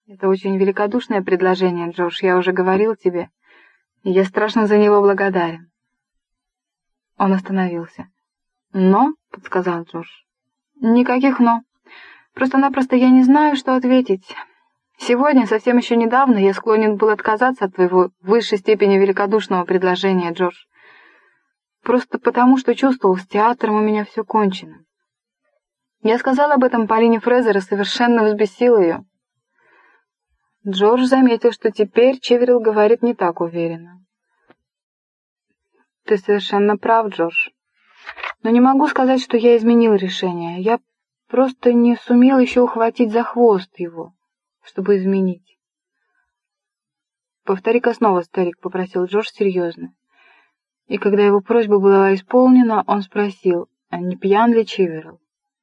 Это очень великодушное предложение, Джош, я уже говорил тебе, и я страшно за него благодарен. Он остановился. «Но», — подсказал Джош. «Никаких «но». Просто-напросто я не знаю, что ответить. Сегодня, совсем еще недавно, я склонен был отказаться от твоего в высшей степени великодушного предложения, Джош. Просто потому, что чувствовал, с театром у меня все кончено. Я сказал об этом Полине Фрезер и совершенно взбесил ее». Джордж заметил, что теперь Чеверилл говорит не так уверенно. «Ты совершенно прав, Джордж. Но не могу сказать, что я изменил решение. Я просто не сумел еще ухватить за хвост его, чтобы изменить». «Повтори-ка снова, старик», — попросил Джордж серьезно. И когда его просьба была исполнена, он спросил, а не пьян ли Чеверилл.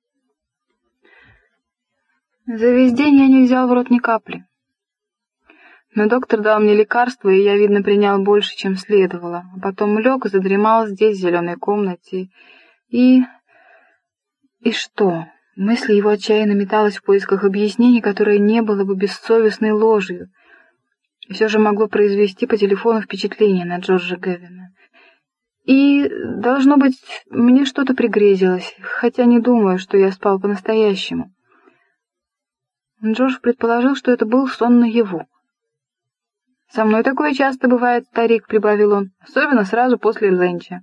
«За весь день я не взял в рот ни капли. Но доктор дал мне лекарство, и я, видно, принял больше, чем следовало. А потом лег и задремал здесь, в зеленой комнате. И что?» Мысль его отчаянно металась в поисках объяснений, которое не было бы бессовестной ложью, и все же могло произвести по телефону впечатление на Джорджа Гевина. И, должно быть, мне что-то пригрезилось, хотя не думаю, что я спал по-настоящему. Джордж предположил, что это был сон наяву. «Со мной такое часто бывает, старик», — прибавил он, — «особенно сразу после ленча».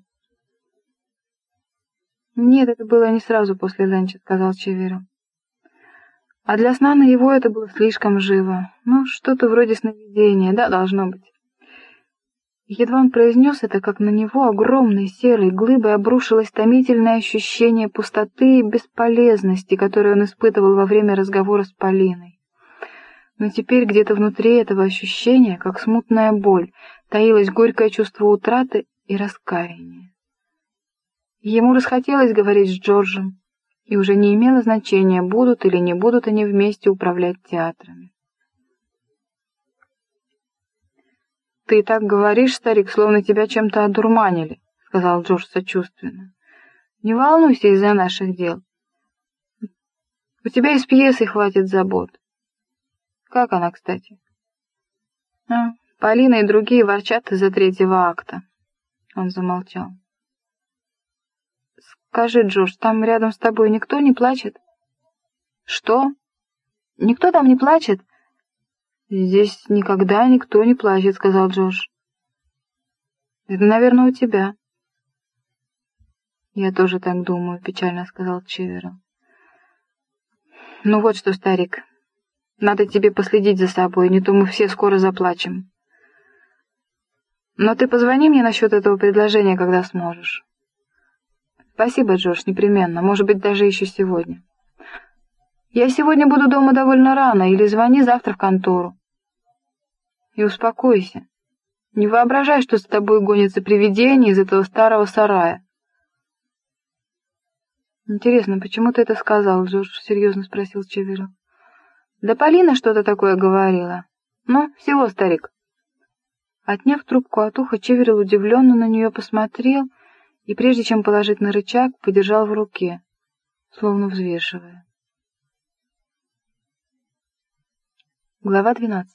«Нет, это было не сразу после ленча», — сказал Чеверилл. «А для сна наяву это было слишком живо. Ну, что-то вроде сновидения, да, должно быть». Едва он произнес это, как на него огромной серой глыбой обрушилось томительное ощущение пустоты и бесполезности, которое он испытывал во время разговора с Полиной. Но теперь где-то внутри этого ощущения, как смутная боль, таилось горькое чувство утраты и раскаяния. Ему расхотелось говорить с Джорджем, и уже не имело значения, будут или не будут они вместе управлять театрами. «Ты так говоришь, старик, словно тебя чем-то одурманили», — сказал Джордж сочувственно. «Не волнуйся из-за наших дел. У тебя из пьесы хватит забот. Как она, кстати?» «Полина и другие ворчат из-за третьего акта». Он замолчал. «Скажи, Джордж, там рядом с тобой никто не плачет?» «Что? Никто там не плачет?» «Здесь никогда никто не плачет», — сказал Джордж. «Это, наверное, у тебя». «Я тоже так думаю», — печально сказал Чеверилл. «Ну вот что, старик, надо тебе последить за собой, не то мы все скоро заплачем. Но ты позвони мне насчет этого предложения, когда сможешь». «Спасибо, Джордж, непременно, может быть, даже еще сегодня». «Я сегодня буду дома довольно рано, или звони завтра в контору. И успокойся. Не воображай, что с тобой гонится привидение из этого старого сарая». «Интересно, почему ты это сказал?» — Джордж серьезно спросил Чеверилл. «Да Полина что-то такое говорила. Ну, всего, старик». Отняв трубку от уха, Чеверилл удивленно на нее посмотрел и, прежде чем положить на рычаг, подержал в руке, словно взвешивая. Глава 12.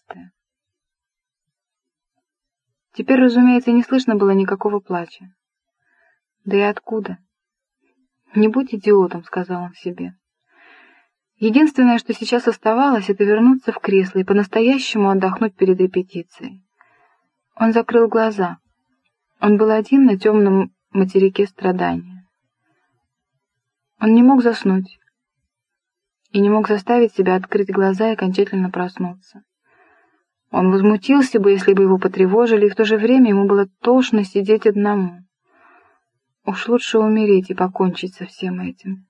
Теперь, разумеется, не слышно было никакого плача. Да и откуда? «Не будь идиотом», — сказал он себе. Единственное, что сейчас оставалось, это вернуться в кресло и по-настоящему отдохнуть перед репетицией. Он закрыл глаза. Он был один на темном материке страдания. Он не мог заснуть и не мог заставить себя открыть глаза и окончательно проснуться. Он возмутился бы, если бы его потревожили, и в то же время ему было тошно сидеть одному. Уж лучше умереть и покончить со всем этим.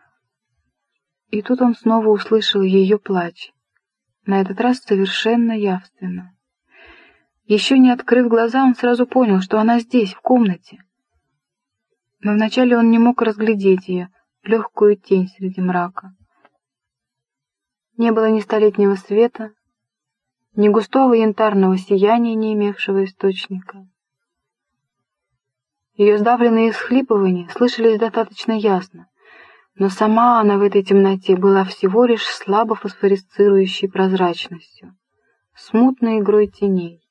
И тут он снова услышал ее плач, на этот раз совершенно явственно. Еще не открыв глаза, он сразу понял, что она здесь, в комнате. Но вначале он не мог разглядеть ее, легкую тень среди мрака. Не было ни столетнего света, ни густого янтарного сияния, не имевшего источника. Ее сдавленные всхлипывания слышались достаточно ясно, но сама она в этой темноте была всего лишь слабо фосфорисцирующей прозрачностью, смутной игрой теней.